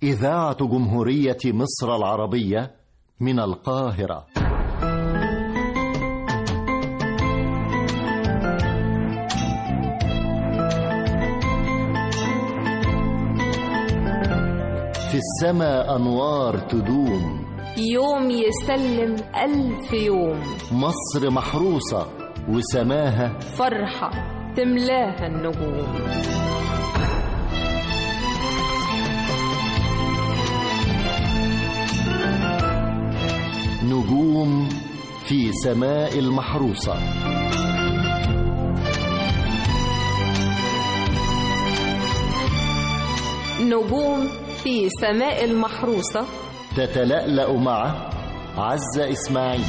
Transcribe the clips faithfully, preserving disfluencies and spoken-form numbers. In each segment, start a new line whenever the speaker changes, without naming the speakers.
إذاعة جمهورية مصر العربية من القاهرة. في السماء أنوار تدوم،
يوم يسلم ألف يوم.
مصر محروسة وسماها
فرحة تملاها النجوم.
نجوم في سماء المحروسة.
نجوم في سماء المحروسة
تتلألأ مع عزة إسماعيل.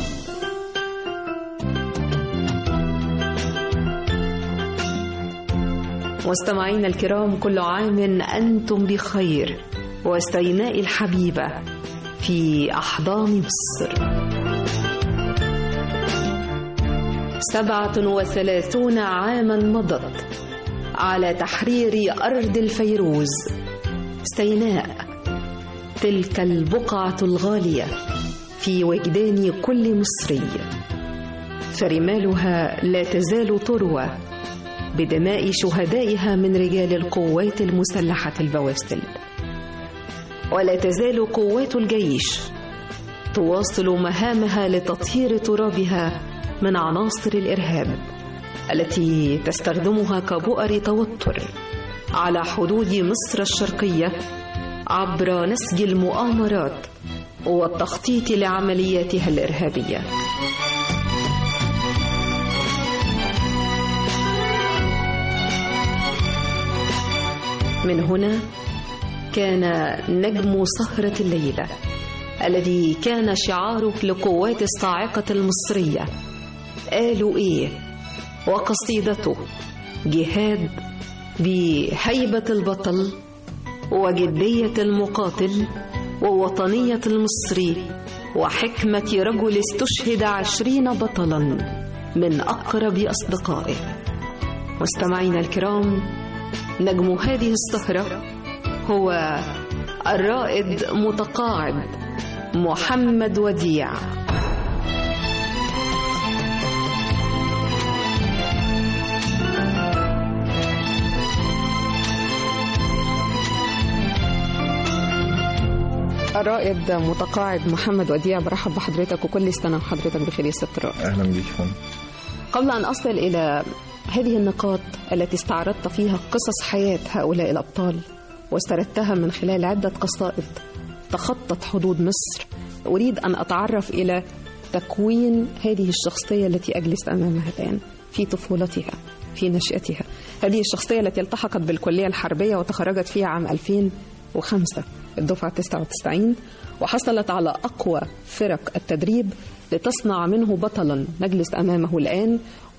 مستمعينا الكرام، كل عام أنتم بخير وسيناء الحبيبة في أحضان مصر. سبعة وثلاثون عاما مضت على تحرير أرض الفيروز سيناء، تلك البقعة الغالية في وجدان كل مصري، فرمالها لا تزال تروى بدماء شهدائها من رجال القوات المسلحة البواسل، ولا تزال قوات الجيش تواصل مهامها لتطهير ترابها من عناصر الإرهاب التي تستخدمها كبؤر توتر على حدود مصر الشرقية عبر نسج المؤامرات والتخطيط لعملياتها الإرهابية. من هنا كان نجم سهرة الليلة الذي كان شعار لقوات الصاعقة المصرية قالوا إيه، وقصيدته جهاد بهيبة البطل وجدية المقاتل ووطنية المصري وحكمة رجل استشهد عشرين بطلا من أقرب أصدقائه. مستمعينا الكرام، نجم هذه السهرة هو الرائد متقاعد محمد وديع. الرائد متقاعد محمد وديع، برحب بحضرتك وكل سنة وحضرتك بخير يا ست الرائد.
أهلا بك.
قبل أن أصل إلى هذه النقاط التي استعرضت فيها قصص حياة هؤلاء الأبطال واستردتها من خلال عدة قصائد تخطت حدود مصر، أريد أن أتعرف إلى تكوين هذه الشخصية التي أجلس أمامها الآن في طفولتها، في نشأتها. هذه الشخصية التي التحقت بالكلية الحربية وتخرجت فيها عام ألفين وخمسة الدفعة تسعة وتسعين، وحصلت على أقوى فرق التدريب لتصنع منه بطلا نجلس أمامه الآن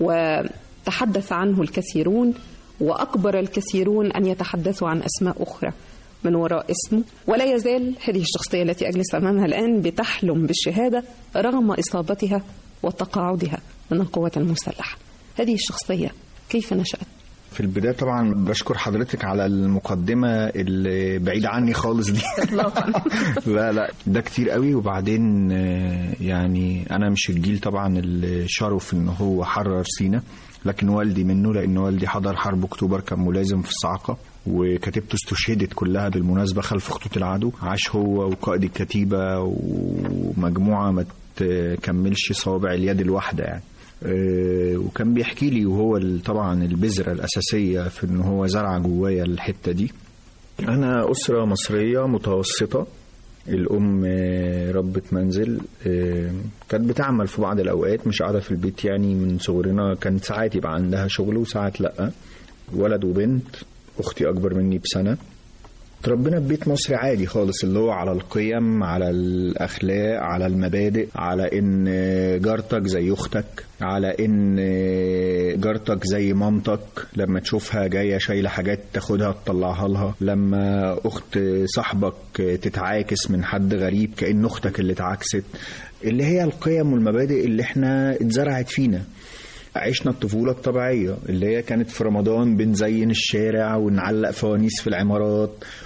وتحدث عنه الكثيرون، وأكبر الكثيرون أن يتحدثوا عن أسماء أخرى من وراء اسمه. ولا يزال هذه الشخصية التي أجلس أمامها الآن بتحلم بالشهادة رغم إصابتها وتقاعدها من القوات المسلحة. هذه الشخصية كيف نشأت؟
في البداية طبعا بشكر حضرتك على المقدمة اللي بعيدة عني خالص دي. لا لا ده كتير قوي. وبعدين يعني أنا مش الجيل طبعا اللي شرف إن هو حرر سينا، لكن والدي منه، لأن والدي حضر حرب أكتوبر، كان ملازم في الصاعقة، وكتيبته استشهدت كلها بالمناسبة خلف خطوط العدو. عاش هو وقائد الكتيبة ومجموعة ما تكملش صوابع اليد الواحدة يعني. وكان بيحكي لي، وهو طبعا البذرة الأساسية في إنه هو زرع جوايا الحتة دي. أنا أسرة مصرية متوسطة، الأم ربة منزل، كانت بتعمل في بعض الأوقات، مش قاعدة في البيت يعني من صغرنا. كانت ساعات يبقى عندها شغل وساعات لأ. ولد وبنت، أختي أكبر مني بسنة. تربينا في بيت مصري عادي خالص، اللي هو على القيم، على الأخلاق، على المبادئ، على إن جارتك زي أختك، على إن جارتك زي مامتك، لما تشوفها جاية شايلة حاجات تاخدها تطلعها لها، لما أخت صاحبك تتعاكس من حد غريب كأن أختك اللي اتعاكست، اللي هي القيم والمبادئ اللي احنا اتزرعت فينا. عشنا الطفولة الطبيعية اللي هي كانت في رمضان بنزين الشارع ونعلق فوانيس في العمارات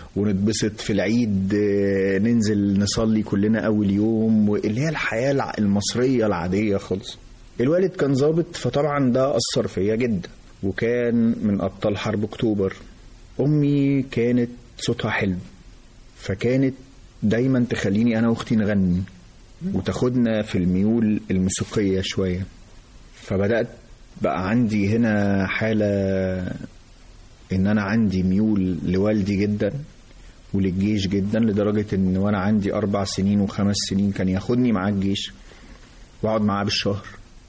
ونتبسط في العيد، ننزل نصلي كلنا اول يوم، واللي هي الحياه المصريه العاديه خالص. الوالد كان ضابط، فطبعا ده اثر فيا جدا، وكان من ابطال حرب اكتوبر. امي كانت صوتها حلو، فكانت دايما تخليني انا واختي نغني وتاخدنا في الميول الموسيقيه شويه. فبدات بقى عندي هنا حاله ان انا عندي ميول لوالدي جدا وللجيش جدا، لدرجه ان وانا عندي اربع سنين وخمس سنين كان ياخدني معاه الجيش واقعد معاه بالشهر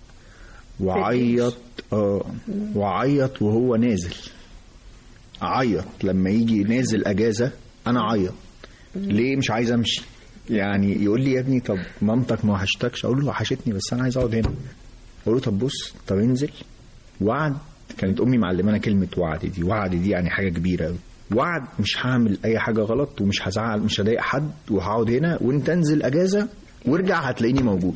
وعيط اه وعيط وهو نازل. اعيط لما يجي نازل اجازه، انا اعيط ليه مش عايز امشي. يعني يقول لي يا ابني طب مامتك ما وحشتكش؟ اقول له وحشتني بس انا عايز اقعد هنا. اقول له طب بص، طب انزل. وعد. كانت امي معلمانا كلمه وعد دي، وعد دي يعني حاجه كبيره قوي. وعد مش هعمل اي حاجه غلط ومش هزعل، مش هضايق حد، وهقعد هنا وانت انزل اجازه وارجع هتلاقيني موجود.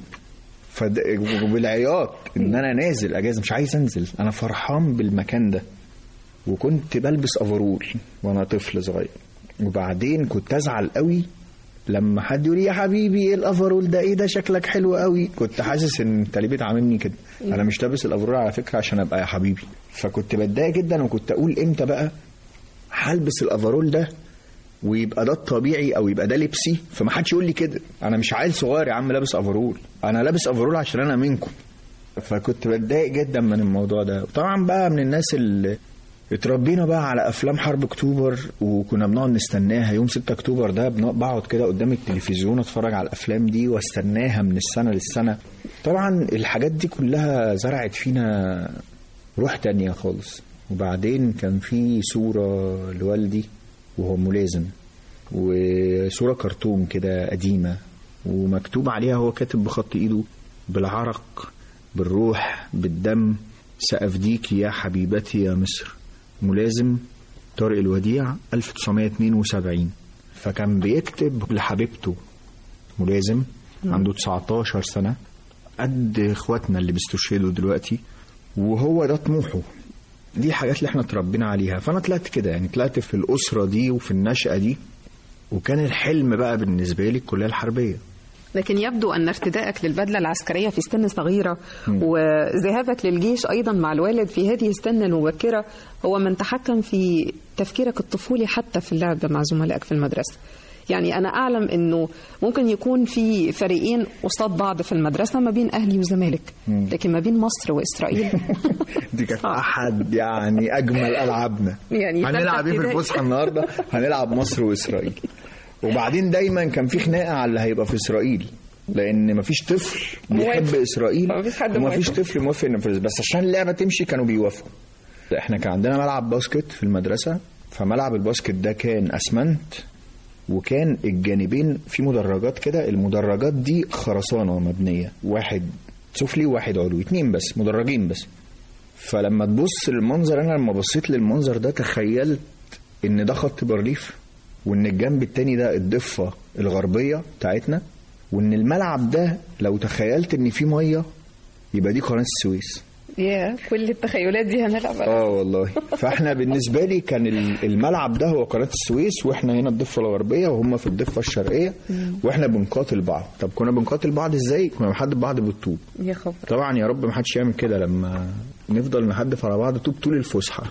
فبالعياط ان انا نازل اجازه مش عايز انزل، انا فرحان بالمكان ده. وكنت بلبس افرول وانا طفل صغير، وبعدين كنت ازعل قوي لما حد يقول لي يا حبيبي ايه الافرول ده، ايه ده شكلك حلو قوي. كنت حاسس ان انت ليه بتعاملني كده؟ انا مش لابس الافرول على فكره عشان ابقى يا حبيبي. فكنت بتضايق جدا، وكنت اقول امتى بقى هلبس الافرول ده ويبقى ده الطبيعي او يبقى ده لبسي، فما حدش يقول لي كده. انا مش عيل صغير يا عم لابس افرول، انا لابس افرول عشان انا منكم. فكنت بتضايق جدا من الموضوع ده. طبعا بقى من الناس اللي اتربينا بقى على افلام حرب اكتوبر، وكنا بنقعد نستناها يوم ستة اكتوبر ده، بقعد كده قدام التلفزيون اتفرج على الافلام دي واستناها من السنه للسنه. طبعا الحاجات دي كلها زرعت فينا روح تانية خالص. وبعدين كان في صوره لوالدي وهو ملازم، وصوره كرتون كده قديمه، ومكتوب عليها هو كاتب بخط ايده بالعرق بالروح بالدم: سأفديك يا حبيبتي يا مصر، ملازم طارق الوديع ألف وتسعمائة واثنين وسبعين. فكان بيكتب لحبيبته ملازم عنده تسعتاشر سنة، قد اخواتنا اللي بيستشهدوا دلوقتي، وهو ده طموحه. دي الحاجات اللي احنا اتربينا عليها. فانا طلعت كده، يعني طلعت في الأسرة دي وفي النشأة دي، وكان الحلم بقى بالنسبة لي الكلية الحربية.
لكن يبدو أن ارتدائك للبدلة العسكرية في سن صغيرة وذهابك للجيش أيضا مع الوالد في هذه السن المبكرة هو من تحكم في تفكيرك الطفولي حتى في اللعب مع زملائك في المدرسة. يعني أنا أعلم أنه ممكن يكون في فريقين قصاد بعض في المدرسة ما بين أهلي وزمالك، لكن ما بين مصر وإسرائيل
دي كانت أحد يعني أجمل ألعابنا. يعني هنلعب إيه في الفسحة النهاردة؟ هنلعب مصر وإسرائيل. وبعدين دايما كان في خناقه على اللي هيبقى في اسرائيل، لان مفيش طفل بيحب اسرائيل ومفيش طفل موافق ينفذ، بس عشان اللعبه تمشي كانوا بيوافقوا. احنا كان عندنا ملعب باسكت في المدرسه، فملعب الباسكت ده كان اسمنت، وكان الجانبين في مدرجات كده، المدرجات دي خرسانه مبنيه، واحد سفلي وواحد علوي، اتنين بس مدرجين بس. فلما تبص للمنظر، انا لما بصيت للمنظر ده تخيلت ان ده خط بارليف، وان الجنب التاني ده الضفة الغربية بتاعتنا، وان الملعب ده لو تخيلت ان في مية يبقى دي قناة السويس.
يا كل التخيلات دي هنلعبها.
اه والله. فاحنا بالنسبة لي كان الملعب ده هو قناة السويس، واحنا هنا الضفة الغربية وهم في الضفة الشرقية، واحنا بنقاتل بعض. طب كنا بنقاتل بعض ازاي؟ كنا بنحدف بعض بالطوب.
يا خبر.
طبعا يا رب ما حدش يعمل كده، لما نفضل نحدف على بعض طوب طول الفسحة،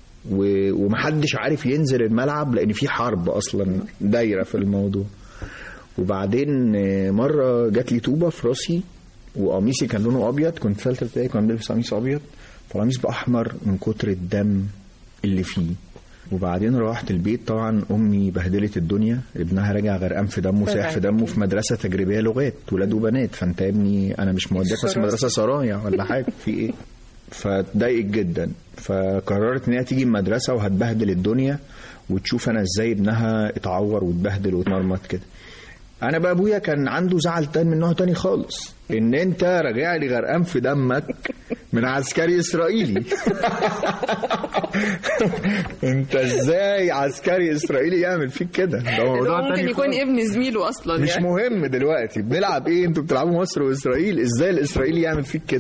ومحدش عارف ينزل الملعب لان في حرب اصلا دايره في الموضوع. وبعدين مره جات لي طوبه في راسي، وقميصي كان لونه ابيض، كنت ثالثه ابتدائي، كنت بلبس قميص ابيض، فالقميص بقى احمر من كتر الدم اللي فيه. وبعدين روحت البيت، طبعا امي بهدلت الدنيا، ابنها راجع غرقان في دمه سايح في دمه في مدرسه تجريبيه لغات ولاد وبنات، فانت يا ابني انا مش موديك بس مدرسه سرايا ولا حاجه في ايه. فاتضايقت جدا، فقررت ان هي تيجي المدرسه وهتبهدل الدنيا وتشوف انا ازاي ابنها اتعور واتبهدل واتمرمط كده. انا بقى ابويا كان عنده زعل تاني من نوع تاني خالص، ان انت راجع لي غرقان في دمك من عسكري اسرائيلي. انت ازاي عسكري اسرائيلي يعمل فيك كده؟ ده موضوع تاني.
ممكن يكون ابن زميله اصلا،
مش يعني مهم دلوقتي بنلعب ايه، انتوا بتلعبوا مصر واسرائيل، ازاي الاسرائيلي يعمل فيك كده؟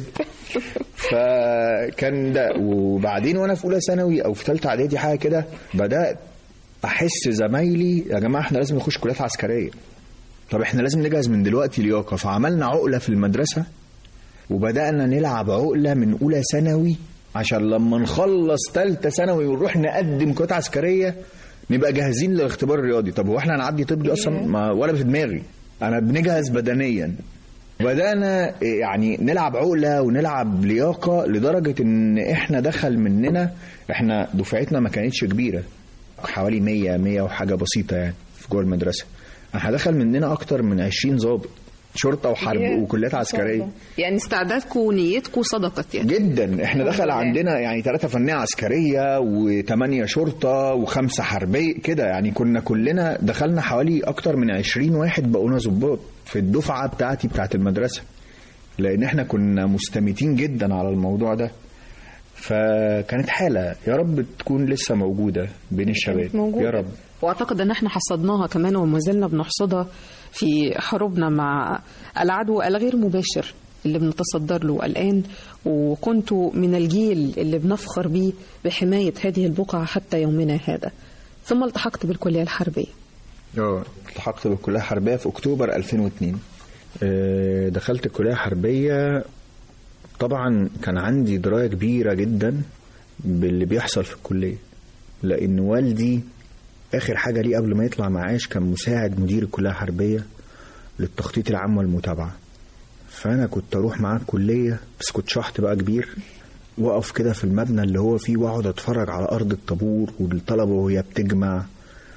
فكان ده. وبعدين وانا في اولى ثانوي او في ثالثه اعدادي حاجه كده، بدات احس زمايلي يا جماعه احنا لازم نخش كليات عسكريه، طب احنا لازم نجهز من دلوقتي لياقه. فعملنا عقله في المدرسه وبدانا نلعب عقله من اولى ثانوي عشان لما نخلص ثالثه ثانوي ونروح نقدم كليات عسكريه نبقى جاهزين للاختبار الرياضي. طب هو احنا هنعدي طبي اصلا؟ ما ولا في دماغي، انا بنجهز بدنيا. بدانا يعني نلعب عقله ونلعب لياقه لدرجه ان احنا دخل مننا، احنا دفعتنا ما كانتش كبيره، حوالي مية مية وحاجه بسيطه يعني في جوه المدرسه. احنا دخل مننا اكتر من عشرين ضابط شرطه وحرب وكليات عسكريه.
يعني استعدادكم ونيتكم صدقت يعني
جدا. احنا دخل عندنا يعني ثلاثه فنيه عسكريه وثمانيه شرطه وخمسه حربيه كده، يعني كنا كلنا دخلنا حوالي اكتر من عشرين واحد بقونا ضباط في الدفعه بتاعتي بتاعت المدرسه، لان احنا كنا مستميتين جدا على الموضوع ده. فكانت حاله يا رب تكون لسه موجوده بين الشباب يا رب.
واعتقد ان احنا حصدناها كمان وما زلنا بنحصدها في حروبنا مع العدو الغير مباشر اللي بنتصدر له الآن. وكنتوا من الجيل اللي بنفخر به بحماية هذه البقعة حتى يومنا هذا. ثم التحقت بالكلية الحربية.
اه التحقت بالكلية الحربية في أكتوبر ألفين واثنين. دخلت الكلية الحربية، طبعا كان عندي دراية كبيرة جدا باللي بيحصل في الكلية، لأن والدي آخر حاجة ليه قبل ما يطلع معاش كان مساعد مدير الكلية الحربية للتخطيط العام والمتابعة. فأنا كنت أروح معاه الكلية، بس كنت شحط بقى كبير، وقف كده في المبنى اللي هو فيه وأقعد أتفرج على أرض الطابور والطلبة وهي بتجمع،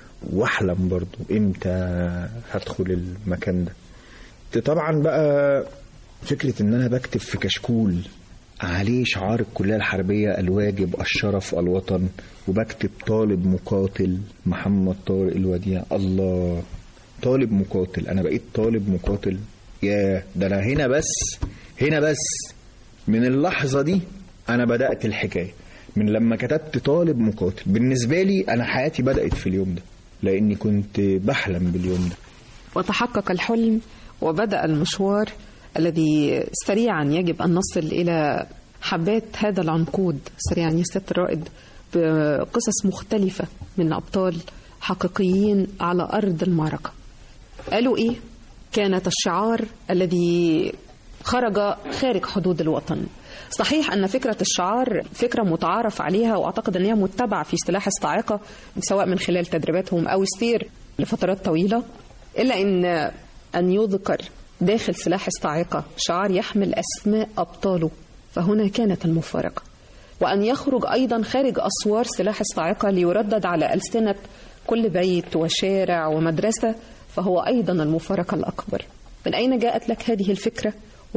وأحلم برضو إمتى هدخل المكان ده. طبعا بقى فكرة إن أنا بكتب في كشكول عليه شعار الكلية الحربية الواجب الشرف الوطن، وبكتب طالب مقاتل محمد طارق الوديع. الله، طالب مقاتل، أنا بقيت طالب مقاتل. يا ده أنا هنا بس هنا بس من اللحظة دي أنا بدأت الحكاية، من لما كتبت طالب مقاتل. بالنسبة لي أنا حياتي بدأت في اليوم ده، لأني كنت بحلم باليوم ده.
وتحقق الحلم وبدأ المشوار الذي سريعا يجب أن نصل إلى حبات هذا العنقود سريعا يا سيادة الرائد، بقصص مختلفة من أبطال حقيقيين على أرض المعركة. قالوا إيه؟ كانت الشعار الذي خرج خارج حدود الوطن. صحيح أن فكرة الشعار فكرة متعارف عليها، وأعتقد أنها متبعة في سلاح الصاعقة سواء من خلال تدريباتهم أو السير لفترات طويلة، إلا أن أن يذكر داخل سلاح الصاعقة شعار يحمل أسماء أبطاله، فهنا كانت المفارقة. وأن يخرج أيضا خارج أسوار سلاح الصاعقة ليردد على ألسنة كل بيت وشارع ومدرسة، فهو أيضا المفارقة الأكبر. من أين جاءت لك هذه الفكرة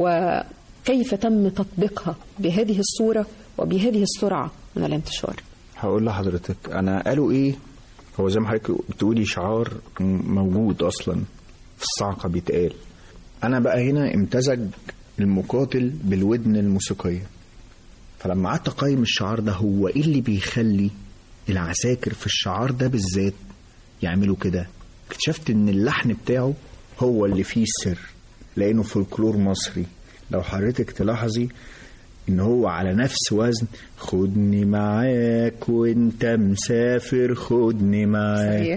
وكيف تم تطبيقها بهذه الصورة وبهذه السرعة من الانتشار؟
هقول لحضرتك أنا قالوا إيه. هو زي ما حضرتك بتقولي شعار موجود أصلا في الصاعقة بيتقال. أنا بقى هنا امتزج المقاتل بالودن الموسيقية. فلما قعدت أقيم الشعار ده، هو إيه اللي بيخلي العساكر في الشعار ده بالذات يعملوا كده؟ اكتشفت إن اللحن بتاعه هو اللي فيه السر، لأنه فولكلور مصري. لو حضرتك تلاحظي إن هو على نفس وزن خدني معاك وانت مسافر خدني معاك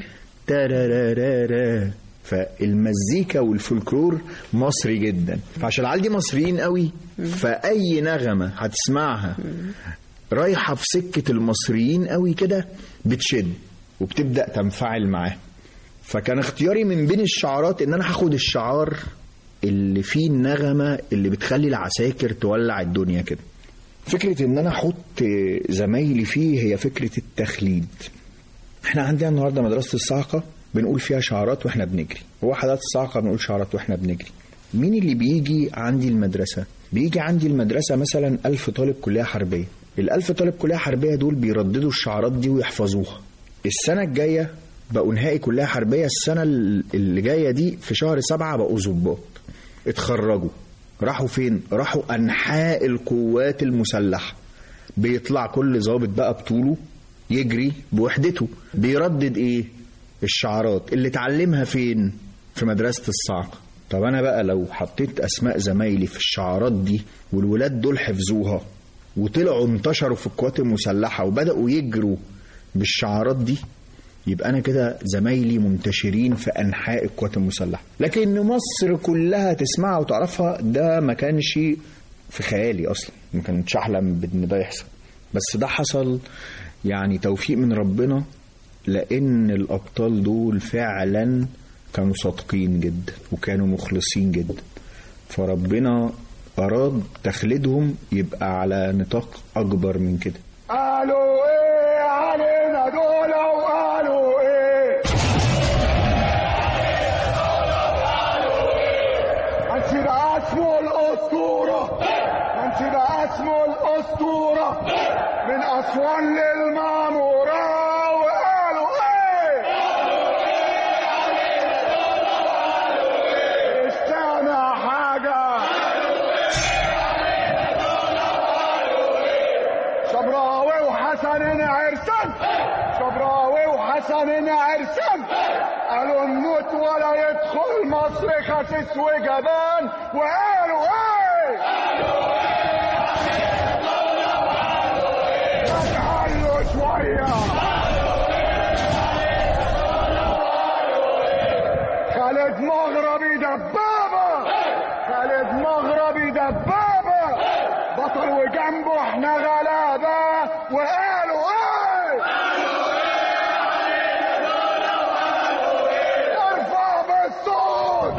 ترارارارا. فالمزيكا والفولكلور مصري جدا، فعشان العيال دي مصريين قوي، فأي نغمة هتسمعها رايحة في سكة المصريين قوي كده بتشد وبتبدأ تنفعل معاه. فكان اختياري من بين الشعارات ان انا هاخد الشعار اللي فيه النغمة اللي بتخلي العساكر تولع الدنيا كده. فكرة ان انا احط زمايلي فيه هي فكرة التخليد. احنا عندنا النهاردة مدرسة الصاعقة بنقول فيها شعارات واحنا بنجري، وحدات الصاعقة بنقول شعارات واحنا بنجري. مين اللي بيجي عندي المدرسة؟ بيجي عندي المدرسة مثلا ألف طالب كلية حربية. الألف طالب كلية حربية دول بيرددوا الشعارات دي ويحفظوها. السنة الجاية بقوا نهائي كلية حربية، السنة اللي جاية دي في شهر سبعة بقوا ضباط اتخرجوا. راحوا فين؟ راحوا أنحاء القوات المسلحة. بيطلع كل ضابط بقى بطوله يجري بوحدته، بيردد ايه؟ الشعارات اللي اتعلمها فين؟ في مدرسة الصاعقة. طب أنا بقى لو حطيت أسماء زمايلي في الشعارات دي والولاد دول حفظوها وطلعوا انتشروا في القوات المسلحة وبدأوا يجروا بالشعارات دي، يبقى أنا كده زمايلي منتشرين في أنحاء القوات المسلحة. لكن مصر كلها تسمعها وتعرفها ده ما كانش في خيالي أصلا، ما كنتش أحلم بأن ده يحصل، بس ده حصل يعني توفيق من ربنا، لأن الأبطال دول فعلا كانوا صادقين جدا وكانوا مخلصين جدا، فربنا أراد تخليدهم يبقى على نطاق أكبر من كده.
قالوا إيه علينا دول وقالوا إيه، أنت ده اسمه الأسطورة، أنت ده اسمه الأسطورة من أسوان للمعمورة، وقالوا إيه استنى حاجة شبراوي وحسن عرسان، شبراوي وحسن عرسان قالوا نموت ولا يدخل مصر خسيس وجبان، وقالوا ايه اتعلوا شوية خالد مغربي دبابة، خالد مغربي دبابة بطل وجنبه احنا غلابة، وقالوا ايه ارفع بالصوت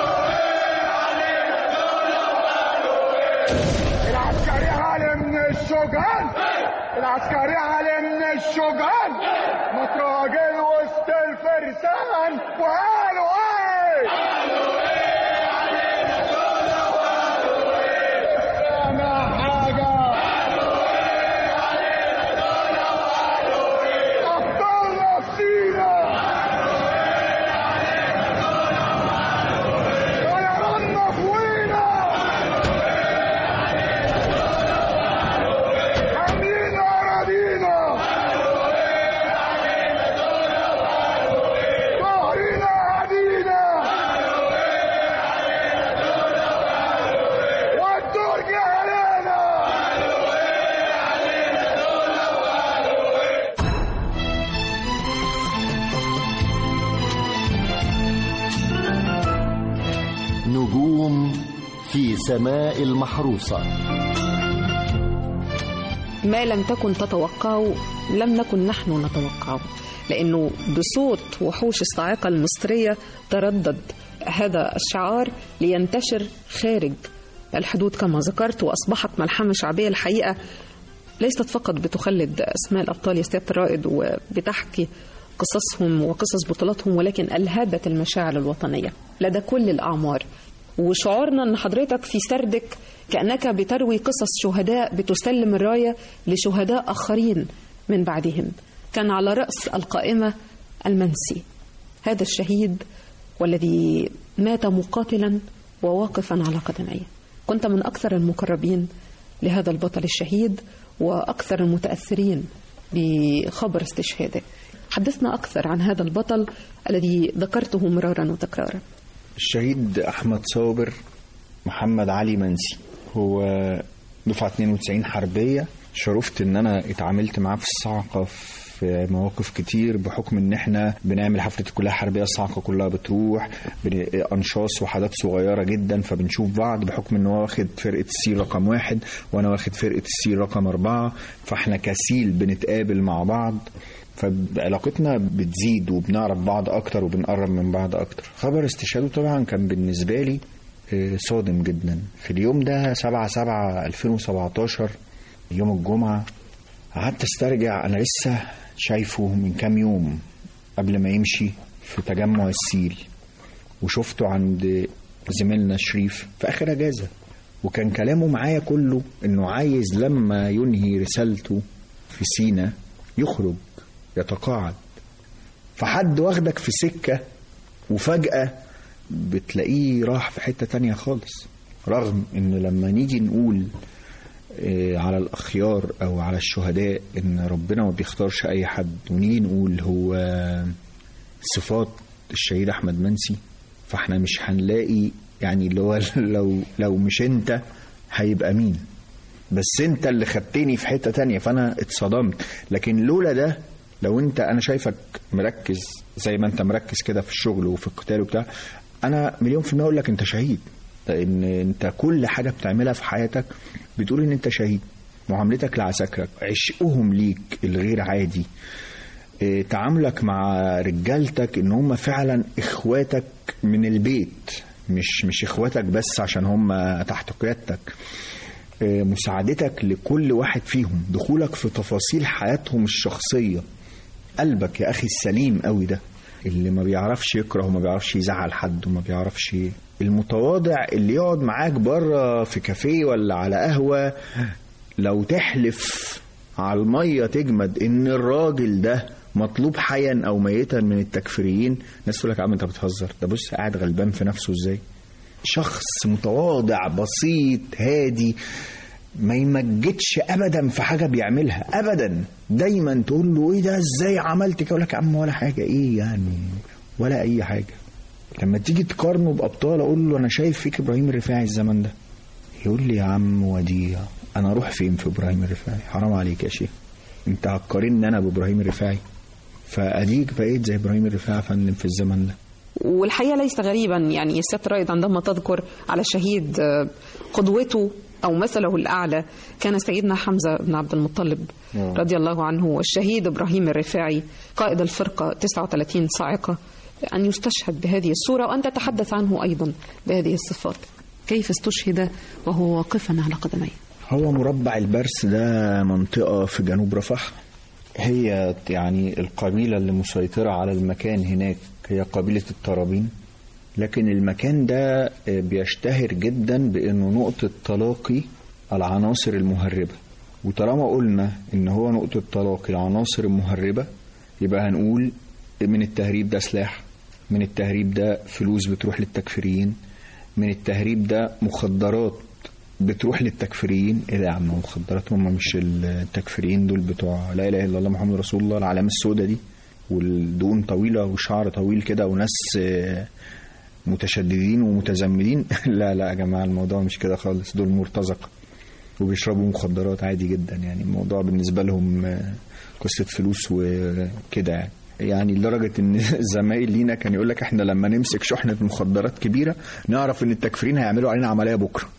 العسكري علي من الشجعان، العسكري علي من الشجعان متراجل وسط الفرسان، وقالوا ايه انا حاجة ابطال نفسينا طيران فوقينا حاملين اراضينا ظهرنا عدينا والدرج علينا.
نجوم في سماء المحروسة.
ما لم تكن تتوقعه لم نكن نحن نتوقعه، لأنه بصوت وحوش الصاعقة المصرية تردد هذا الشعار لينتشر خارج الحدود كما ذكرت، وأصبحت ملحمة شعبية الحقيقة ليست فقط بتخلد أسماء الأبطال يا سيادة الرائد وبتحكي قصصهم وقصص بطولاتهم، ولكن ألهبت المشاعر الوطنية لدى كل الأعمار. وشعورنا أن حضرتك في سردك كأنك بتروي قصص شهداء بتسلم الراية لشهداء آخرين من بعدهم. كان على رأس القائمة المنسي، هذا الشهيد والذي مات مقاتلا وواقفا على قدميه. كنت من أكثر المقربين لهذا البطل الشهيد وأكثر المتأثرين بخبر استشهاده. حدثنا أكثر عن هذا البطل الذي ذكرته مرارا وتكرارا.
الشهيد أحمد صابر محمد علي منسي، هو دفعة اثنين وتسعين حربية. شرفت ان انا اتعاملت معاه في الصاعقة في مواقف كتير، بحكم ان احنا بنعمل حفلة الكلية الحربية الصاعقة كلها بتروح انشاص وحدات صغيرة جدا، فبنشوف بعض بحكم ان هو واخد فرقة السيل رقم واحد وانا واخد فرقة السيل رقم اربعة، فاحنا كسيل بنتقابل مع بعض، فعلاقتنا بتزيد وبنعرف بعض اكتر وبنقرب من بعض اكتر. خبر استشهاده طبعا كان بالنسبة لي صادم جدا. في اليوم ده سبعة سبعة ألفين وسبعتاشر يوم الجمعة، قعدت استرجع انا لسه شايفه من كام يوم قبل ما يمشي في تجمع السيل، وشفته عند زميلنا شريف في اخر اجازة، وكان كلامه معايا كله انه عايز لما ينهي رسالته في سينا يخرج يتقاعد. فحد واخدك في سكة وفجأة بتلاقيه راح في حتة تانية خالص، رغم ان لما نيجي نقول على الأخيار أو على الشهداء إن ربنا ما بيختارش أي حد، ونيجي نقول هو صفات الشهيد أحمد منسي، فإحنا مش هنلاقي يعني اللي هو لو لو مش أنت هيبقى مين، بس أنت اللي خدتني في حتة تانية فأنا اتصدمت. لكن لولا ده لو انت انا شايفك مركز زي ما انت مركز كده في الشغل وفي القتال وبتاع، انا مليون في المية اقول لك انت شهيد، لان انت كل حاجة بتعملها في حياتك بتقول ان انت شهيد. معاملتك لعساكرك، عشقهم ليك الغير عادي، اه تعاملك مع رجالتك ان هم فعلا اخواتك من البيت، مش مش اخواتك بس عشان هم تحت قيادتك، اه مساعدتك لكل واحد فيهم، دخولك في تفاصيل حياتهم الشخصية، قلبك يا اخي السليم قوي ده اللي ما بيعرفش يكره وما بيعرفش يزعل حد وما بيعرفش، المتواضع اللي يقعد معاك بره في كافيه ولا على قهوة لو تحلف على المية تجمد ان الراجل ده مطلوب حيا او ميتا من التكفيريين، الناس تقول لك يا عم انت بتهزر، ده بص قاعد غلبان في نفسه ازاي. شخص متواضع بسيط هادي ما يمجدش ابدا في حاجه بيعملها ابدا، دايما تقول له ايه ده ازاي عملت كده، يقول لك يا عم ولا حاجه، ايه يعني ولا اي حاجه. لما تيجي تقارنه بابطال اقول له انا شايف فيك ابراهيم الرفاعي الزمن ده، يقول لي يا عم وديع انا اروح فين في ابراهيم الرفاعي، حرام عليك يا شيخ انت هتقارنني انا بابراهيم الرفاعي؟ فاديك بقيت زي ابراهيم الرفاعي فندم في الزمن ده.
والحقيقة ليس غريبا يعني الست رائد عندما تذكر على الشهيد قدوته أو مثله الأعلى كان سيدنا حمزة بن عبد المطلب رضي الله عنه، والشهيد إبراهيم الرفاعي قائد الفرقة تسعة وثلاثين صاعقة، أن يستشهد بهذه الصورة وأن تتحدث عنه أيضا بهذه الصفات. كيف استشهد وهو واقفا على قدميه؟
هو مربع البرس ده منطقة في جنوب رفح، هي يعني القبيلة اللي مسيطرة على المكان هناك هي قبيلة الترابين، لكن المكان ده بيشتهر جدا بأنه نقطة تلاقي العناصر المهربة، وطالما قلنا إن هو نقطة تلاقي العناصر المهربة يبقى هنقول من التهريب ده سلاح، من التهريب ده فلوس بتروح للتكفيريين، من التهريب ده مخدرات بتروح للتكفيريين. ايه ده يا عم مخدرات؟ هم مش التكفيريين دول بتوع لا اله الا الله محمد رسول الله، العلامه السوداء دي والدقون طويله وشعر طويل كده وناس متشددين ومتزمدين لا لا يا جماعه الموضوع مش كده خالص، دول مرتزقه وبيشربوا مخدرات عادي جدا، يعني الموضوع بالنسبه لهم قصه فلوس وكده يعني. يعني لدرجة ان زمايل لينا كان يقول لك احنا لما نمسك شحنة مخدرات كبيرة نعرف ان التكفيرين هيعملوا علينا عملية بكرة.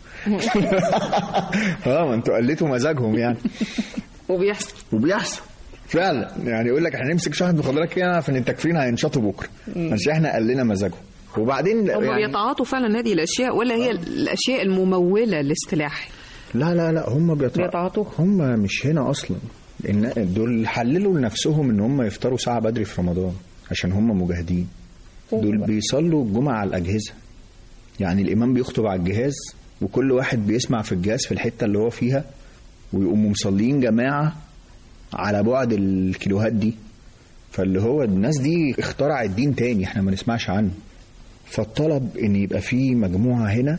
اه ما انتوا قلتوا مزاجهم يعني.
وبيحصل
وبيحصل فعلا، يعني يقول لك احنا نمسك شحنة مخدرات كده نعرف ان التكفيرين هينشطوا بكرة عشان احنا قلنا مزاجهم. وبعدين
هم
يعني
بيتعاطوا فعلا هذه الاشياء ولا هي الاشياء الممولة للسلاح؟
لا لا لا هم بيتعاطوا، هم مش هنا اصلا، إن دول حللوا لنفسهم ان هم يفطروا ساعة بدري في رمضان عشان هم مجاهدين. دول بيصلوا الجمعة على الأجهزة، يعني الإمام بيخطب على الجهاز وكل واحد بيسمع في الجهاز في الحتة اللي هو فيها، ويقوموا مصلين جماعة على بعد الكيلوهات دي. فاللي هو الناس دي اخترع الدين تاني احنا ما نسمعش عنه. فالطلب ان يبقى في مجموعة هنا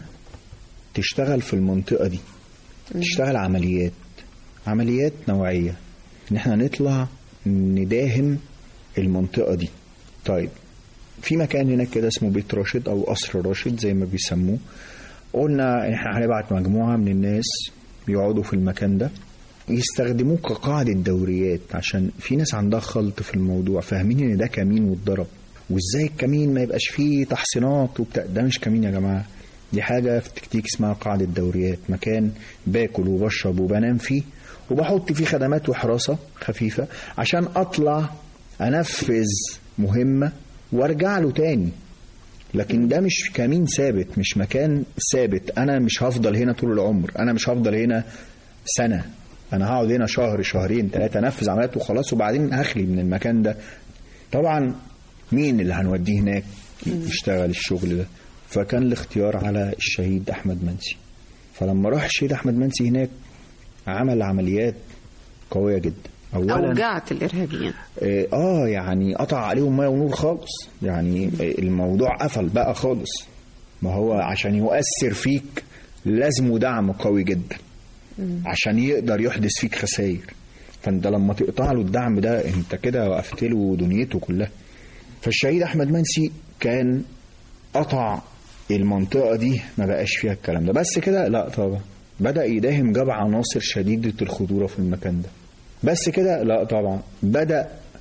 تشتغل في المنطقة دي، تشتغل عمليات عمليات نوعية، ان احنا نطلع نداهم المنطقة دي. طيب في مكان هناك كده اسمه بيت راشد او قصر راشد زي ما بيسموه، قلنا ان احنا هنبعت مجموعة من الناس يقعدوا في المكان ده يستخدموه كقاعدة دوريات، عشان في ناس عندها خلط في الموضوع، فاهمين ان ده كمين واتضرب، وازاي الكمين ما يبقاش فيه تحصينات وبتاع. ده مش كمين يا جماعة، دي حاجة في تكتيك اسمها قاعدة دوريات، مكان باكل وبشرب وبنام فيه وبحط فيه خدمات وحراسة خفيفة عشان أطلع أنفذ مهمة وارجع له تاني. لكن ده مش كمين ثابت، مش مكان ثابت، أنا مش هفضل هنا طول العمر، أنا مش هفضل هنا سنة، أنا هقعد هنا شهر شهرين ثلاثة أنفذ عمليات وخلاص وبعدين هخلي من المكان ده. طبعا مين اللي هنوديه هناك يشتغل الشغل ده؟ فكان الاختيار على الشهيد أحمد منسي. فلما راح الشهيد أحمد منسي هناك عمل عمليات قوية جدا. أولا
أوجعت الإرهابيين،
آه يعني قطع عليهم مية ونور خالص، يعني الموضوع قفل بقى خالص. ما هو عشان يؤثر فيك لازم دعم قوي جدا عشان يقدر يحدث فيك خسائر. فانت لما تقطع له الدعم ده انت كده وقفت له دنيته كلها. فالشهيد أحمد منسي كان قطع المنطقة دي، ما بقاش فيها الكلام ده. بس كده لا طبعا، بدأ يداهم جاب عناصر شديدة الخطورة في المكان ده. بس كده لا طبعا، بدأ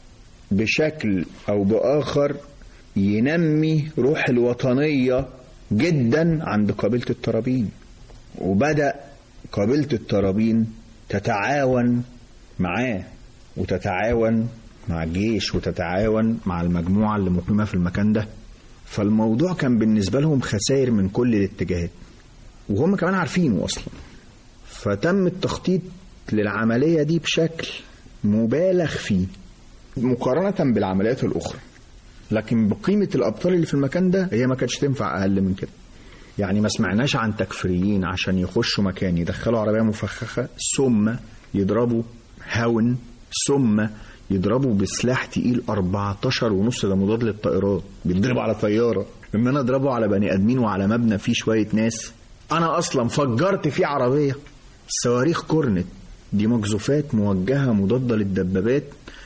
بشكل أو بآخر ينمي روح الوطنية جدا عند قبيلة الترابين. وبدأ قبيلة الترابين تتعاون معاه وتتعاون مع الجيش وتتعاون مع المجموعة اللي مقيمة في المكان ده. فالموضوع كان بالنسبة لهم خسائر من كل الاتجاهات، وهم كمان عارفينه أصلا. فتم التخطيط للعملية دي بشكل مبالغ فيه مقارنة بالعمليات الأخرى، لكن بقيمة الأبطال اللي في المكان ده هي ما كانتش تنفع أقل من كده. يعني ما سمعناش عن تكفيريين عشان يخشوا مكان يدخلوا عربية مفخخة ثم يضربوا هاون ثم يضربوا بسلاح تقيل أربعتاشر ونص ده مضاد للطائرات، بيضربوا على طيارة. لما انا اضربوا على بني ادمين وعلى مبنى فيه شوية ناس، انا اصلا فجرت فيه عربية. صواريخ كورنت دي مقذوفات موجهة مضادة للدبابات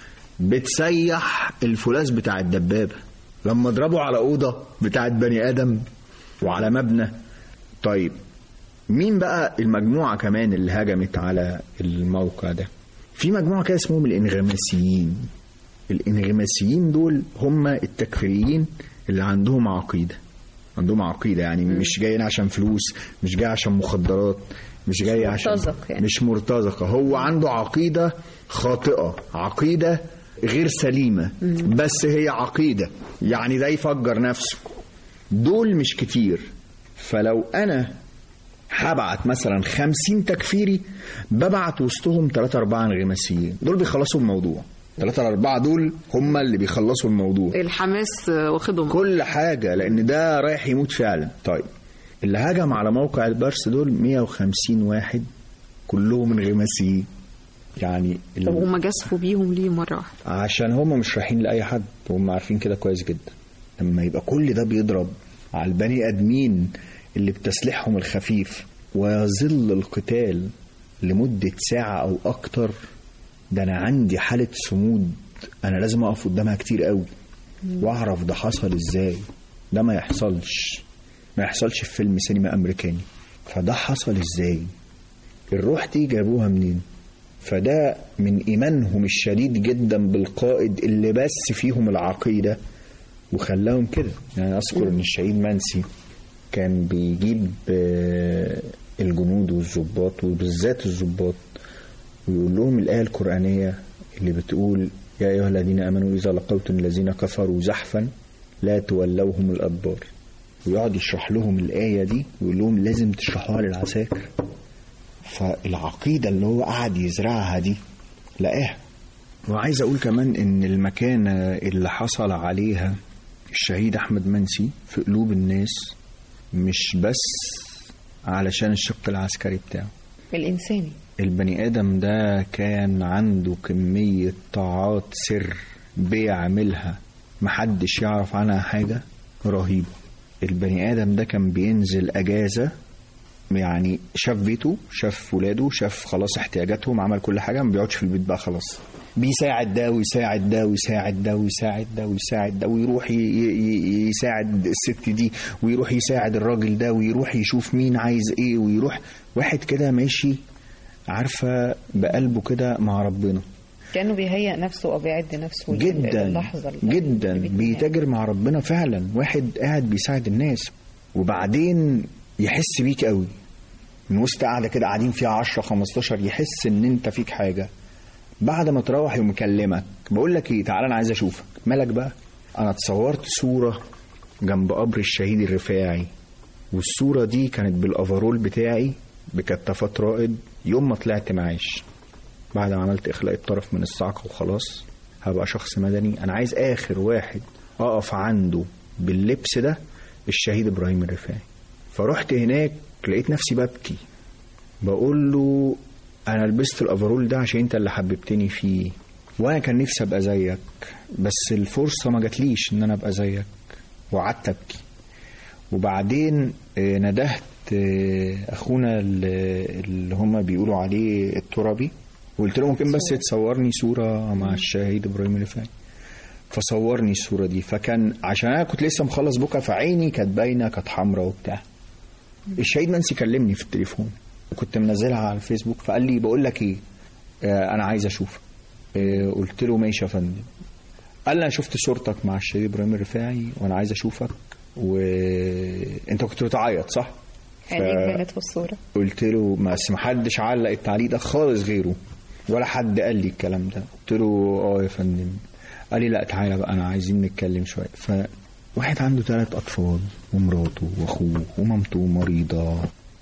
بتسيح الفولاذ بتاع الدبابة. لما اضربوا على أوضة بتاعت بني آدم وعلى مبنى. طيب مين بقى المجموعة كمان اللي هجمت على الموقع ده؟ في مجموعة كده اسمهم الانغماسيين. الانغماسيين دول هم التكفيريين اللي عندهم عقيدة عندهم عقيدة يعني مش جايين عشان فلوس، مش جاي عشان مخدرات، مش جاي عشان
مرتزق يعني.
مش مرتزقة. هو عنده عقيدة خاطئة، عقيدة غير سليمة، بس هي عقيدة يعني ده يفجر نفسه. دول مش كتير. فلو أنا هبعت مثلا خمسين تكفيري ببعت وسطهم ثلاثة أربعة انغماسيين، دول بيخلصوا الموضوع. ثلاثة أربعة دول هم اللي بيخلصوا الموضوع.
الحماس واخدهم
كل حاجة لأن ده رايح يموت فعلا. طيب اللي هجم على موقع البرس دول مية وخمسين واحد كلهم انغماسيين. يعني
طب هم جسفوا بيهم ليه مرة واحدة؟
عشان هم مش رايحين لأي حد، وهم عارفين كده كويس جدا. لما يبقى كل ده بيضرب على البني آدمين اللي بتسليحهم الخفيف ويظل القتال لمدة ساعة أو أكتر، ده أنا عندي حالة صمود أنا لازم أقف قدامها كتير قوي وأعرف ده حصل إزاي. ده ما يحصلش ما يحصلش في فيلم سينما أمريكاني. فده حصل إزاي؟ الروح دي جابوها منين؟ فده من إيمانهم الشديد جدا بالقائد اللي بس فيهم العقيدة وخلاهم كده. يعني أذكر أن الشهيد منسي كان بيجيب الجنود والضباط وبالذات الضباط ويقول لهم الآية القرآنية اللي بتقول يا أيها الذين آمنوا إذا لقوتم الذين كفروا زحفا لا تولوهم الأدبار، ويقعد يشرح لهم الآية دي ويقول لهم لازم تشرحوها للعساكر. فالعقيدة اللي هو قاعد يزرعها دي لقاها. وعايز أقول كمان إن المكانة اللي حصل عليها الشهيد أحمد منسي في قلوب الناس مش بس علشان الشق العسكري بتاعه،
الإنساني. البني
آدم ده كان عنده كمية طاعات سر بيعملها محدش يعرف عنها حاجة رهيبة. البني آدم ده كان بينزل أجازة، يعني شاف بيته، شاف ولاده، شاف خلاص احتياجاتهم، عمل كل حاجة، ما بيقعدش في البيت بقى خلاص. بيساعد ده ويساعد ده ويساعد ده ويساعد ده ويساعد ده ويروح يساعد الست دي ويروح يساعد الراجل ده ويروح يشوف مين عايز ايه ويروح. واحد كده ماشي عارفة بقلبه كده مع ربنا،
كأنه بيهيئ نفسه أو بيعد نفسه
جدا
اللحظة
جدا بيتاجر مع ربنا فعلا. واحد قاعد بيساعد الناس وبعدين يحس بيك قوي من وسط قاعدة كده قاعدين فيها عشرة خمستاشر، يحس ان انت فيك حاجة. بعد ما تروح يمكلمك بقول لك ايه، تعالى انا عايز اشوفك. مالك بقى؟ انا اتصورت صورة جنب قبر الشهيد الرفاعي، والصورة دي كانت بالافرول بتاعي بكتافات رائد يوم ما طلعت معاش بعد ما عملت اخلاء الطرف من الصعقة وخلاص هبقى شخص مدني. انا عايز اخر واحد اقف عنده باللبس ده الشهيد ابراهيم الرفاعي. فرحت هناك لقيت نفسي ببكي، بقول له انا لبست الافرول ده عشان انت اللي حببتني فيه، وانا كان نفسي ابقى زيك بس الفرصة ما جاتليش ان انا ابقى زيك. وقعدت ابكي. وبعدين ندهت اخونا اللي هم بيقولوا عليه الترابي وقلت له ممكن بس تصورني صورة مع الشهيد ابراهيم الرفاعي. فصورني الصورة دي. فكان عشان انا كنت لسه مخلص بكى فعيني كانت باينه كانت حمراء وبتاع. الشهيد منسي كلمني في التليفون وكنت منزلها على الفيسبوك، فقال لي بقول لك ايه، آه انا عايز اشوفك. آه قلت له ماشي يا فندم. قال لي انا شفت صورتك مع الشهيد ابراهيم الرفاعي وانا عايز اشوفك، وانت كنت بتعيط صح؟
عينيك كانت في الصوره.
قلت له بس ما حدش علق التعليق ده خالص غيره، ولا حد قال لي الكلام ده. قلت له اه يا فندم. قال لي لا تعالى بقى انا عايزين نتكلم شويه. فواحد عنده ثلاث اطفال ومراته واخوه ومامته مريضه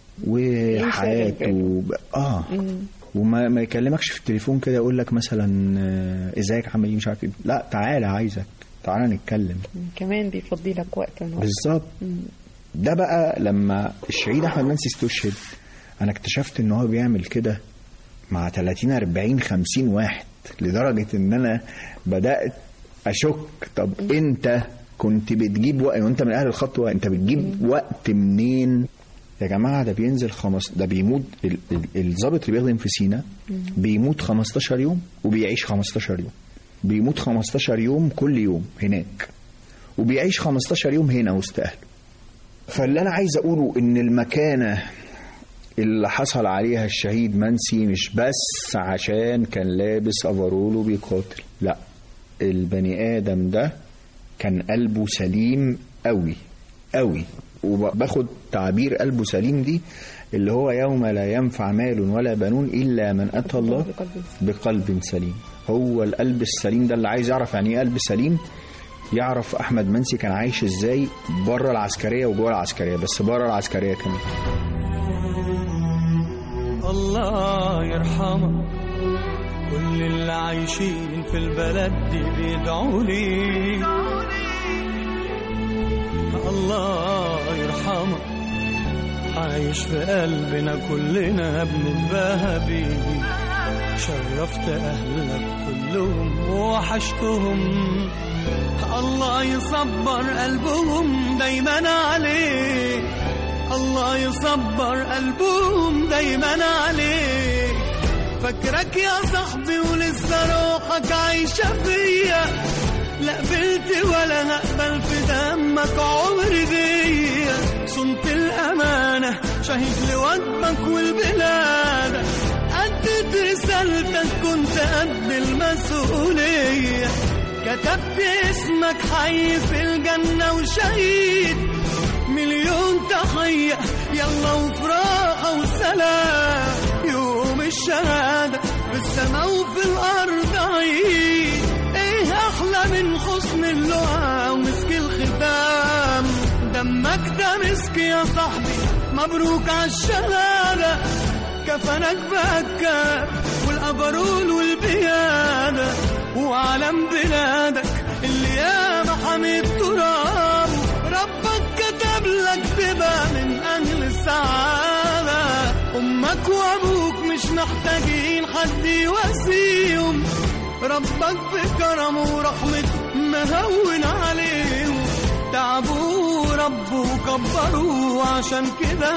وحياته اه وما ما يكلمكش في التليفون كده يقول لك مثلا ازيك عامل ايه مش عارف ايه. لا تعالى عايزك تعالى نتكلم.
كمان بيفضي لك وقت
بالظبط. ده بقى لما الشهيد احمد منسي استشهد انا اكتشفت ان هو بيعمل كده مع ثلاثين أربعين خمسين واحد، لدرجه ان انا بدات اشك طب انت كنت بتجيب وقت وانت من اهل الخط، انت بتجيب وقت منين يا جماعه؟ ده بينزل خمس ده بيموت الضابط اللي بيخدم في سينا بيموت خمستاشر يوم وبيعيش خمستاشر يوم، بيموت خمستاشر يوم كل يوم هناك وبيعيش خمستاشر يوم هنا وسط اهله. فاللي انا عايز اقوله ان المكانه اللي حصل عليها الشهيد منسي مش بس عشان كان لابس افرول وبيقاتل، لا البني ادم ده كان قلبه سليم قوي قوي. وباخد تعبير قلبه سليم دي اللي هو يوم لا ينفع مال ولا بنون إلا من أتى الله بقلب سليم. هو القلب السليم ده اللي عايز يعرف يعني ايه قلب سليم يعرف أحمد منسي كان عايش ازاي بره العسكرية وجوه العسكرية، بس بره العسكرية كمان.
الله يرحمك كل اللي عايشين في البلد دي بيدعوا لي، الله يرحمك عايش في قلبنا كلنا بنتباهى بيه. شرفت أهلك كلهم ووحشتهم، الله يصبر قلبهم دايما عليك، الله يصبر قلبهم دايما عليك. فاكرك يا صاحبي ولسه روحك عايشة فيا، لا قبلت ولا هقبل في دمك عمري ديا. صنت الأمانة شهيد لوطنك والبلاد، أديت رسالتك كنت قد المسؤولية. كتبت اسمك حي في الجنة وشهيد، مليون تحية يلا وفراحة وسلام. يوم الشهادة في السماء وفي الأرض عيد، ايه أحلى من حسن اللقاء ومسك الختام. دمك ده مسك يا صاحبي مبروك عالشهادة، كفنك بأكار والأبرول والبيادة، وعلم بلادك اللي ياما حميد تراب. ربك كتب لك تبقى من أهل السعادة، أمك وأبوك مش محتاجين حد يواسيهم، ربك بكرمه ورحمته مهون عليهم. تعبوا ربوا وكبروا عشان كده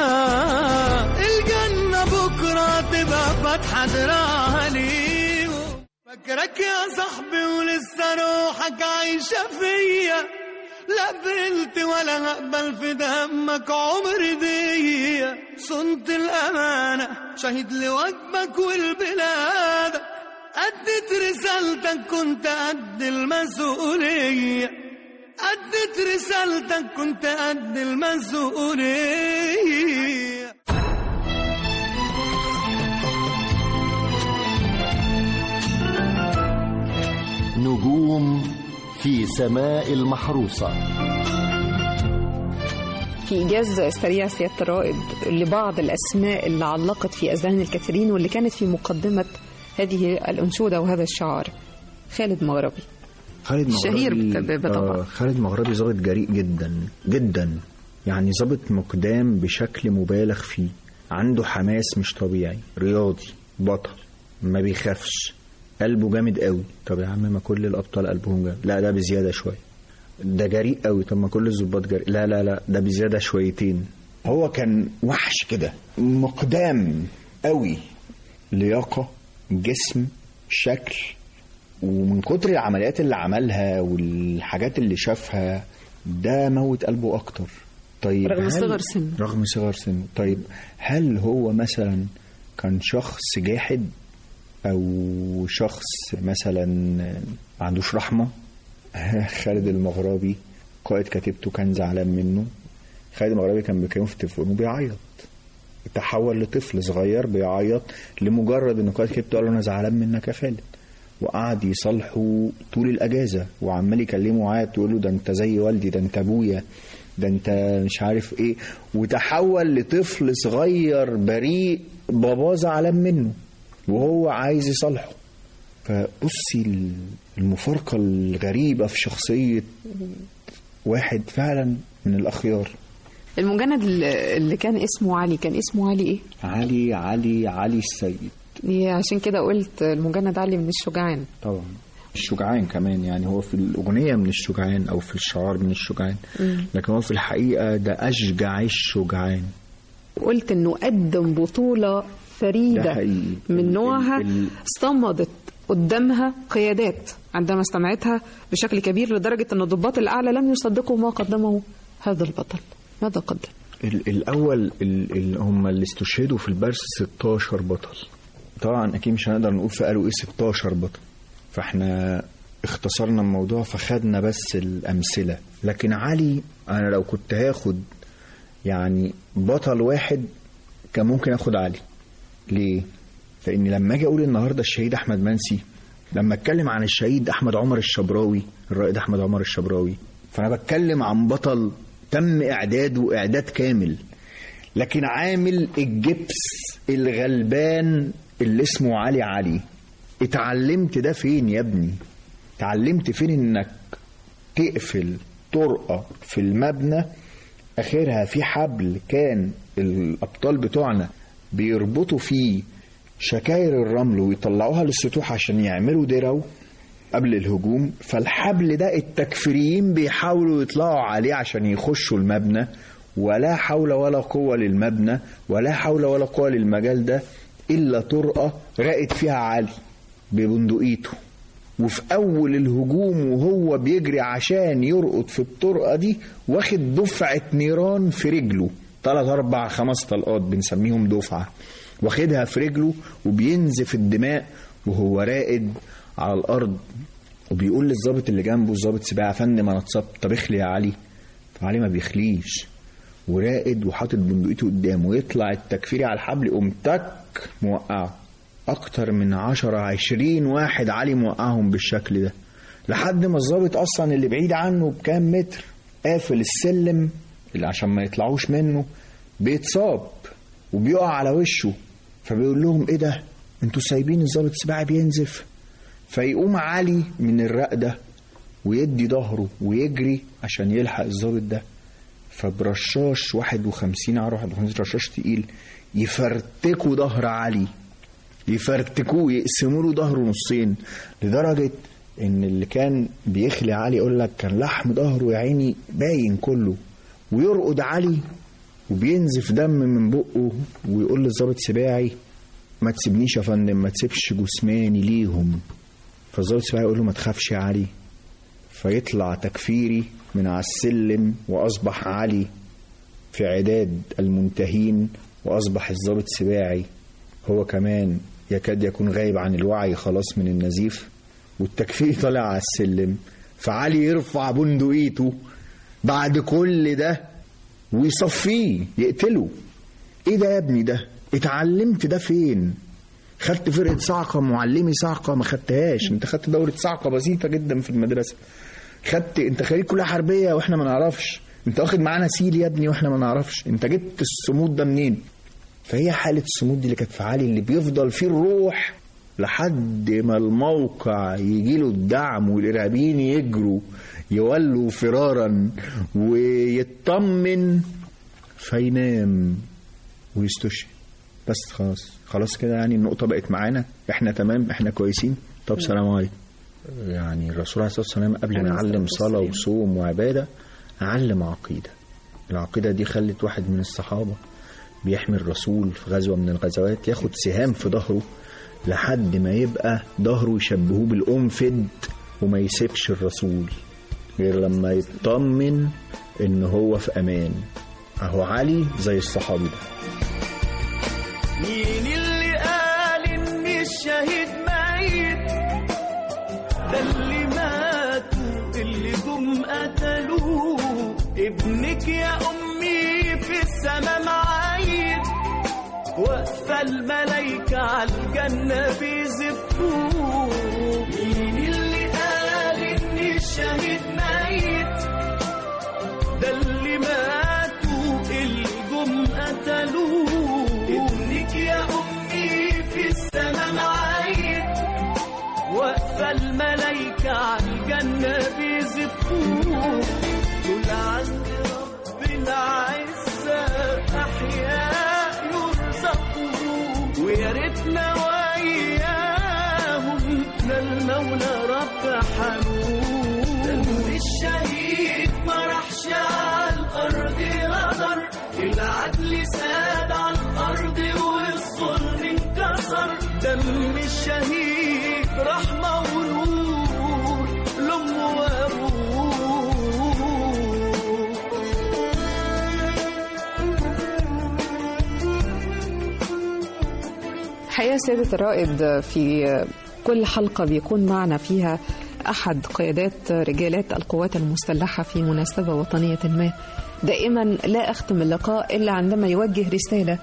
الجنة بكرة تبقى فتحة دراعها ليهم. فاكرك يا صاحبي ولسه روحك عايشة فيا، لا قبلت ولا هقبل في دمك عمري ديا. صنت الأمانة شهيد لوجبك والبلاد، أديت رسالتك كنت قد المسؤولية، أديت رسالتك كنت قد المسؤولية.
نجوم في سماء المحروسة.
في إيجاز سريع سيادة الرائد لبعض الأسماء اللي علقت في أذهان الكثيرين واللي كانت في مقدمة هذه الأنشودة وهذا الشعار. خالد مغربي،
خالد مغربي
شهير بطبعه.
آه خالد مغربي ضابط جريء جدا جدا، يعني ضابط مقدام بشكل مبالغ فيه، عنده حماس مش طبيعي، رياضي بطل ما بيخافش، قلبه جامد قوي. طب يا عم ما كل الأبطال قلبهم جامد، لا ده بزيادة شوية. ده جريء قوي، طب ما كل الضباط جريء، لا لا لا ده بزيادة شويتين. هو كان وحش كده، مقدام قوي، لياقة، جسم، شكل. ومن كتر العمليات اللي عملها والحاجات اللي شافها ده موت قلبه أكتر. طيب
رغم صغر سنه
رغم صغر سنه طيب هل هو مثلا كان شخص جاحد أو شخص مثلا ما عندوش رحمة؟ خالد المغربي قائد كتيبته كان زعلان منه. خالد المغربي كان بيكلمه في التليفون وبيعيط، تحول لطفل صغير بيعيط لمجرد ان قائد كتيبته قال له انا زعلان منك يا خالد، وقعد يصالحه طول الاجازه وعمال يكلمه عيط ويقول له ده انت زي والدي، ده انت ابويا، ده انت مش عارف ايه، وتحول لطفل صغير بريء باباه زعلان منه وهو عايز يصالحه. فبصي المفارقة الغريبة في شخصية واحد فعلا من الأخيار.
المجند اللي كان اسمه علي كان اسمه علي ايه؟
علي علي علي السيد.
عشان كده قلت المجند علي من الشجعان.
طبعا الشجعان كمان، يعني هو في الأغنية من الشجعان أو في الشعار من الشجعان، لكن هو في الحقيقة ده أشجع الشجعان.
قلت إنه قدم بطولة فريدة من نوعها صمدت قدامها قيادات عندما استمعتها بشكل كبير، لدرجة أن الضباط الأعلى لم يصدقوا ما قدمه هذا البطل. ماذا قدم؟
الأول ال هم اللي استشهدوا في البرس ستاشر بطل. طبعا أكيد مش هنقدر نقول فقالوا إيه ستاشر بطل، فإحنا اختصرنا الموضوع فخدنا بس الأمثلة. لكن علي أنا لو كنت هاخد يعني بطل واحد كان ممكن أخد علي. ليه؟ لأن لما أجي أقول النهاردة الشهيد أحمد منسي، لما أتكلم عن الشهيد أحمد عمر الشبراوي، الرائد أحمد عمر الشبراوي، فأنا بتكلم عن بطل تم إعداده إعداد كامل، لكن عامل الجبس الغلبان اللي اسمه علي علي. اتعلمت ده فين يا ابني؟ اتعلمت فين إنك تقفل طرقة في المبنى آخرها في حبل كان الأبطال بتوعنا بيربطوا فيه شكاير الرمل ويطلعوها للسطوح عشان يعملوا درو قبل الهجوم، فالحبل ده التكفيريين بيحاولوا يطلعوا عليه عشان يخشوا المبنى، ولا حول ولا قوة للمبنى ولا حول ولا قوة للمجال ده إلا طرقة رقت فيها علي ببندقيته. وفي أول الهجوم وهو بيجري عشان يرقط في الطرقة دي واخد دفعة نيران في رجله، ثلاث أربع خمس طلقات بنسميهم دفعة، واخدها في رجله وبينزف الدماء وهو راقد على الأرض، وبيقول للضابط اللي جنبه، الضابط سباع فندم أنا اتصبت، طب اخلي يا علي. فعلي ما بيخليش وراقد وحاطط بندقيته قدامه، ويطلع التكفيري على الحبل يقوم تك موقعه. أكتر من عشرة عشرين واحد علي موقعهم بالشكل ده، لحد ما الضابط أصلا اللي بعيد عنه بكام متر قافل السلم اللي عشان ما يطلعوش منه بيتصاب وبيقع على وشه. فبيقول لهم ايه ده انتوا سايبين الضابط سباعي بينزف؟ فيقوم علي من الرقدة ويدي ظهره ويجري عشان يلحق الضابط ده، فبرشاش واحد وخمسين عرض واحد وخمسين رشاش تقيل يفرتكوا ظهر علي، يفرتكوه يقسموا له ظهره نصين، لدرجة ان اللي كان بيخلي علي يقول لك كان لحم ظهره يا عيني باين كله، ويرقد علي وبينزف دم من بقه ويقول للضابط سباعي ما تسيبنيش يا فندم، ما تسيبش جسماني ليهم. فالضابط سباعي يقول له ما تخافش يا علي، فيطلع تكفيري من على السلم وأصبح علي في عداد المنتهين، وأصبح الضابط سباعي هو كمان يكاد يكون غايب عن الوعي خلاص من النزيف، والتكفيري طالع على السلم. فعلي يرفع بندقيته بعد كل ده ويصفيه يقتله. ايه ده يا ابني؟ ده اتعلمت ده فين؟ خدت فرقة صعقة معلمي صعقة؟ ما خدتهاش. انت خدت دورة صعقة بسيطة جدا في المدرسة. خدت انت خريج كلها حربية واحنا ما نعرفش. انت واخد معانا سيل يا ابني واحنا ما نعرفش. انت جبت الصمود ده منين؟ فهي حالة الصمود دي اللي كانت في علي، اللي بيفضل فيه الروح لحد ما الموقع يجيله الدعم والإرهابيين يجروا يولوا فرارا ويطمن فينام ويستشهد. بس خلاص خلاص كده، يعني النقطة بقت معانا، احنا تمام، احنا كويسين، طب سلام عليكم. يعني الرسول عليه الصلاة والسلام قبل ما يعلم صلاة وصوم وعبادة علم عقيدة. العقيدة دي خلت واحد من الصحابة بيحمي الرسول في غزوة من الغزوات ياخد سهام في ظهره لحد ما يبقى ظهره يشبهوه بالأنفد وما يسيبش الرسول غير لما يطمن ان هو في امان. اهو علي زي الصحابي ده.
مين اللي قال ان الشهيد ميت؟ ده اللي ماتوا ابنك يا أمي في السما معايد، واقفة الملايكة عالجنة بيزفوه. مين اللي قال إن الشهيد ميت؟ ده اللي ماتوا الجم قتلوه. ابنك يا أمي في السما معايد، واقفة الملايكة عالجنة بيزفوه. دول عند ربنا عزة أحياء يرزقوا، ويا ريتنا وياهم لا المولى رب حنون. دم الشهيد ما راحش على الأرض غدر، العدل ساد على الأرض والظلم انكسر. دم الشهيد رحمة ونور لأم وأبوه.
حقيقة سيادة الرائد، في كل حلقة بيكون معنا فيها أحد قيادات رجالات القوات المسلحة في مناسبة وطنية ما. دائما لا أختم اللقاء إلا عندما يوجه رسالة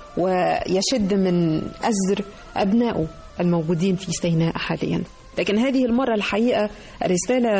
ويشد من أزر أبنائه الموجودين في سيناء حاليا. لكن هذه المرة الحقيقة رسالة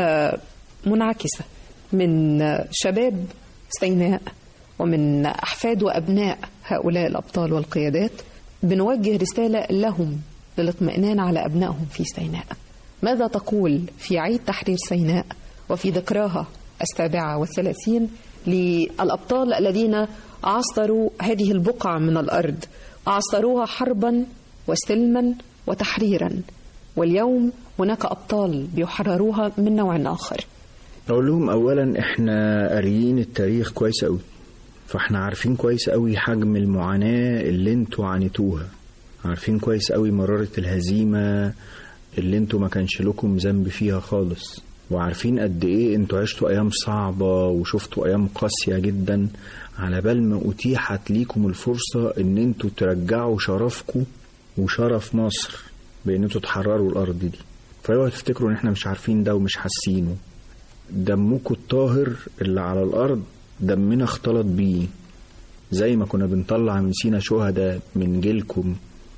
منعكسة من شباب سيناء ومن أحفاد وأبناء هؤلاء الأبطال والقيادات. بنوجه رسالة لهم للاطمئنان على أبنائهم في سيناء. ماذا تقول في عيد تحرير سيناء وفي ذكراها السابعة والثلاثين للأبطال الذين عاصروا هذه البقعة من الأرض، عاصروها حربا وسلما وتحريرا، واليوم هناك أبطال بيحرروها من نوع آخر؟
أقول لهم أولا إحنا قاريين التاريخ كويس أوي، فإحنا عارفين كويس أوي حجم المعاناة اللي انتوا عانيتوها، عارفين كويس أوي مرارة الهزيمة اللي انتوا ما كانش لكم ذنب فيها خالص، وعارفين قد ايه انتوا عشتوا ايام صعبة وشفتوا ايام قاسية جدا على بال ما اتيحت ليكم الفرصة ان انتوا ترجعوا شرفكم وشرف مصر بان انتوا تحرروا الارض دي. فايوه تفتكروا ان احنا مش عارفين ده ومش حاسينه. دمكم الطاهر اللي على الارض دمنا اختلط بيه، زي ما كنا بنطلع من سينا شهداء من جيلكم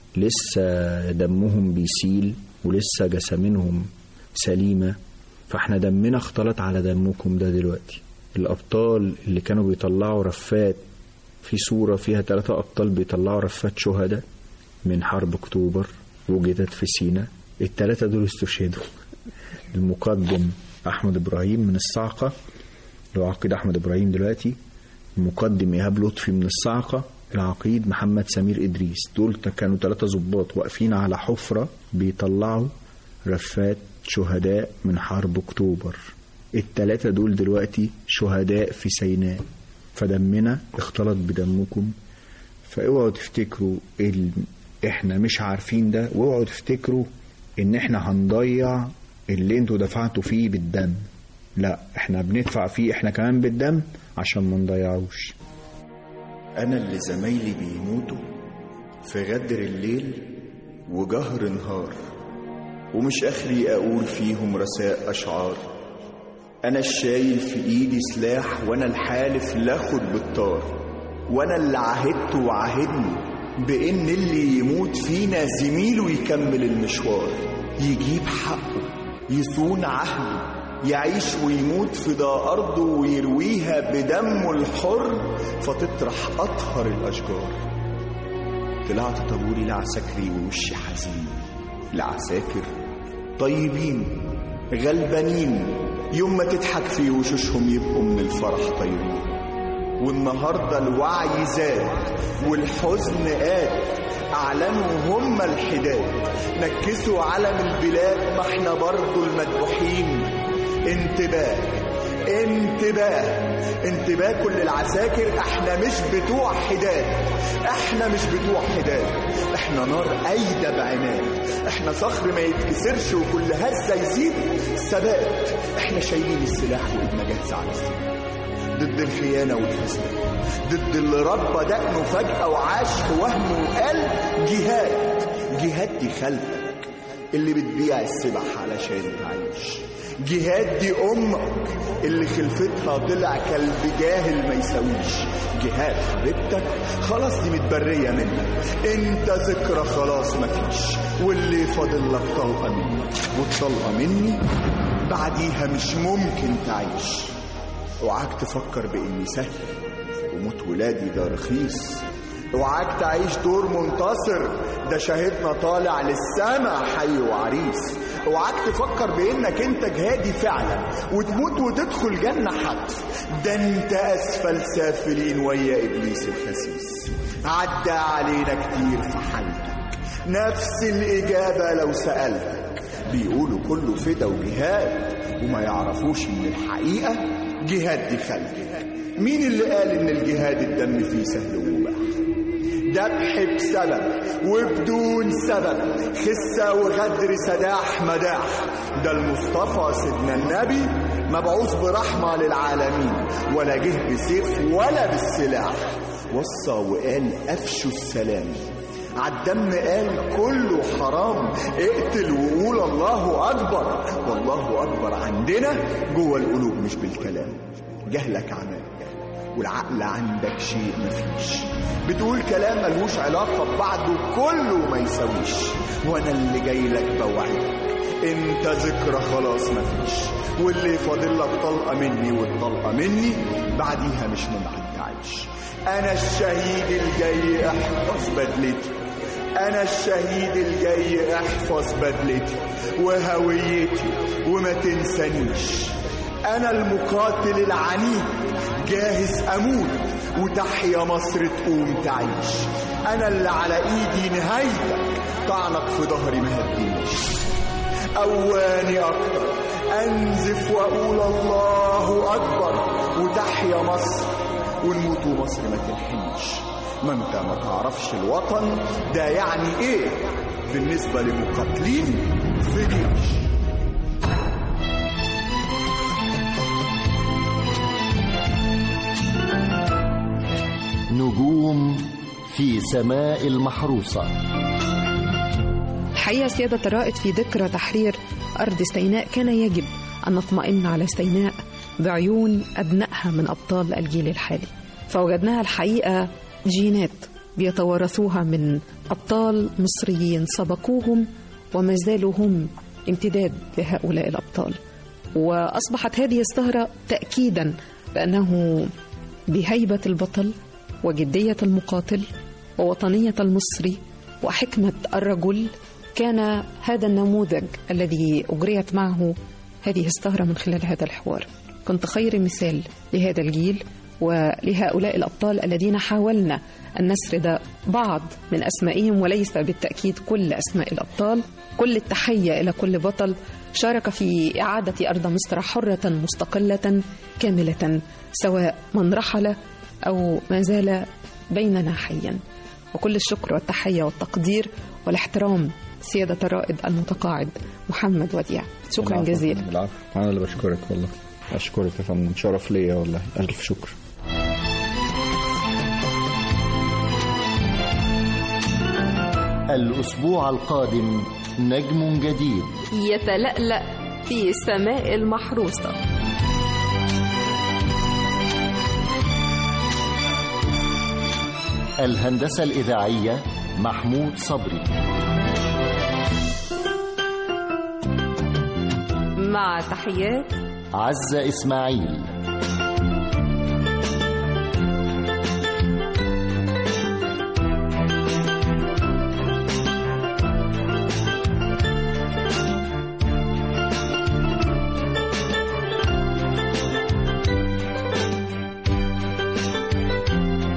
لسه دمهم بيسيل ولسه جسامينهم سليمة، فاحنا دمنا اختلط على دمكم ده دلوقتي. الأبطال اللي كانوا بيطلعوا رفات، في صورة فيها ثلاثة أبطال بيطلعوا رفات شهداء من حرب أكتوبر وجدت في سينا، الثلاثة دول استشهدوا. المقدم أحمد إبراهيم من الصاعقة، العقيد أحمد إبراهيم دلوقتي، المقدم إيهاب لطفي من الصاعقة، العقيد محمد سمير إدريس. دول كانوا ثلاثة ضباط واقفين على حفرة بيطلعوا رفات شهداء من حرب أكتوبر. الثلاثة دول دلوقتي شهداء في سيناء، فدمنا اختلط بدمكم. فاوعوا تفتكروا ال... احنا مش عارفين ده، واوعوا تفتكروا ان احنا هنضيع اللي انتوا دفعتوا فيه بالدم. لا، احنا بندفع فيه احنا كمان بالدم عشان ما نضيعوش.
انا اللي زمايلي بيموتوا في غدر الليل وجهر نهار، ومش اخري اقول فيهم رثاء اشعار. انا الشايل في ايدي سلاح، وانا الحالف لاخد بالطار، وانا اللي عهدت وعهدني بان اللي يموت فينا زميله يكمل المشوار، يجيب حقه يصون عهده، يعيش ويموت في ده أرضه ويرويها بدمه الحر فتطرح أطهر الأشجار. طلعت طابوري لعساكري ووشي حزين، لعساكر طيبين غلبانين، يوم ما تضحك في وشوشهم يبقوا من الفرح طيبين. والنهاردة الوعي زاد والحزن قاد، أعلنوا هم الحداد، نكسوا علم البلاد، ما احنا برضو المذبوحين. انتباه انتباه انتباه كل العساكر، احنا مش بتوع حداد، احنا مش بتوع حداد، احنا نار قايدة بعناد، احنا صخر ما يتكسرش وكل هزة يزيد ثبات، احنا شايلين السلاح وايدنا جاهزة على السلاح، ضد الخيانة والفساد، ضد اللي ربى دقنه فجأة وعاش في وهمه وقال جهاد. جهاد دي خلفك اللي بتبيع السبح علشان تعيش، جهاد دي أمك اللي خلفتها طلع كلب جاهل ما يساويش. جهاد حبيبتك خلاص دي متبرية منك، انت ذكرى خلاص مفيش، واللي فاضل لك طلقة مني، والطلقة مني بعديها مش ممكن تعيش. اوعاك تفكر بإني سهل وموت ولادي ده رخيص، اوعاك تعيش دور منتصر ده شاهدنا طالع للسما حي وعريس. اوعاك تفكر بانك انت جهادي فعلا وتموت وتدخل جنة حتف، ده انت اسفل سافلين ويا ابليس الخسيس. عدى علينا كتير في حالتك نفس الاجابة لو سألتك، بيقولوا كله فدا وجهاد وما يعرفوش ان الحقيقة جهاد دي خلقك. مين اللي قال ان الجهاد الدم فيه سهل ومباح؟ ذبح بسبب وبدون سبب، خسة وغدر سداح مداح، ده المصطفى سيدنا النبي مبعوث برحمة للعالمين، ولا جه بسيف ولا بالسلاح، وصى وقال أفشوا السلام، عالدم قال كله حرام، اقتل وقول الله أكبر، والله أكبر عندنا جوه القلوب مش بالكلام. جهلك عماك والعقل عندك شيء مفيش، بتقول كلام ملهوش علاقة ببعضه كله ما يساويش، وانا اللي جاي لك بوعدك انت ذكرى خلاص مفيش، واللي فاضل لك طلقة مني والطلقة مني بعديها مش ممكن تعيش. انا الشهيد الجاي احفظ بدلتي، انا الشهيد الجاي احفظ بدلتي وهويتي وما تنسانيش. انا المقاتل العنيد جاهز اموت وتحيا مصر تقوم تعيش. انا اللي على ايدي نهايتك طعنك في ظهري ما هدينيش. اواني اكتر انزف واقول الله اكبر وتحيا مصر ونموت ومصر ما تلحنيش. ما انت ما تعرفش الوطن ده يعني ايه بالنسبة لمقاتلين في جيش.
نجوم في سماء المحروسة.
الحقيقة سيادة الرائد في ذكرى تحرير أرض سيناء كان يجب أن نطمئن على سيناء بعيون أبنائها من أبطال الجيل الحالي، فوجدناها الحقيقة جينات بيتوارثوها من أبطال مصريين سبقوهم وما زالوا هم امتداد لهؤلاء الأبطال. وأصبحت هذه السهرة تأكيدا بأنه بهيبة البطل وجدية المقاتل ووطنية المصري وحكمة الرجل كان هذا النموذج الذي أجريت معه هذه السهرة من خلال هذا الحوار. كنت خير مثال لهذا الجيل ولهؤلاء الأبطال الذين حاولنا أن نسرد بعض من أسمائهم وليس بالتأكيد كل أسماء الأبطال. كل التحية إلى كل بطل شارك في إعادة أرض مصر حرة مستقلة كاملة، سواء من رحل أو ما زال بيننا حيا. وكل الشكر والتحية والتقدير والاحترام سيادة الرائد المتقاعد محمد وديع. شكرا جزيلا.
العفو، أنا اللي بشكرك والله. أشكرك يا فندم، شرف ليا والله، ألف شكر.
الأسبوع القادم نجم جديد
يتلألأ في السماء المحروسة.
الهندسة الإذاعية محمود صبري،
مع تحيات
عزة إسماعيل.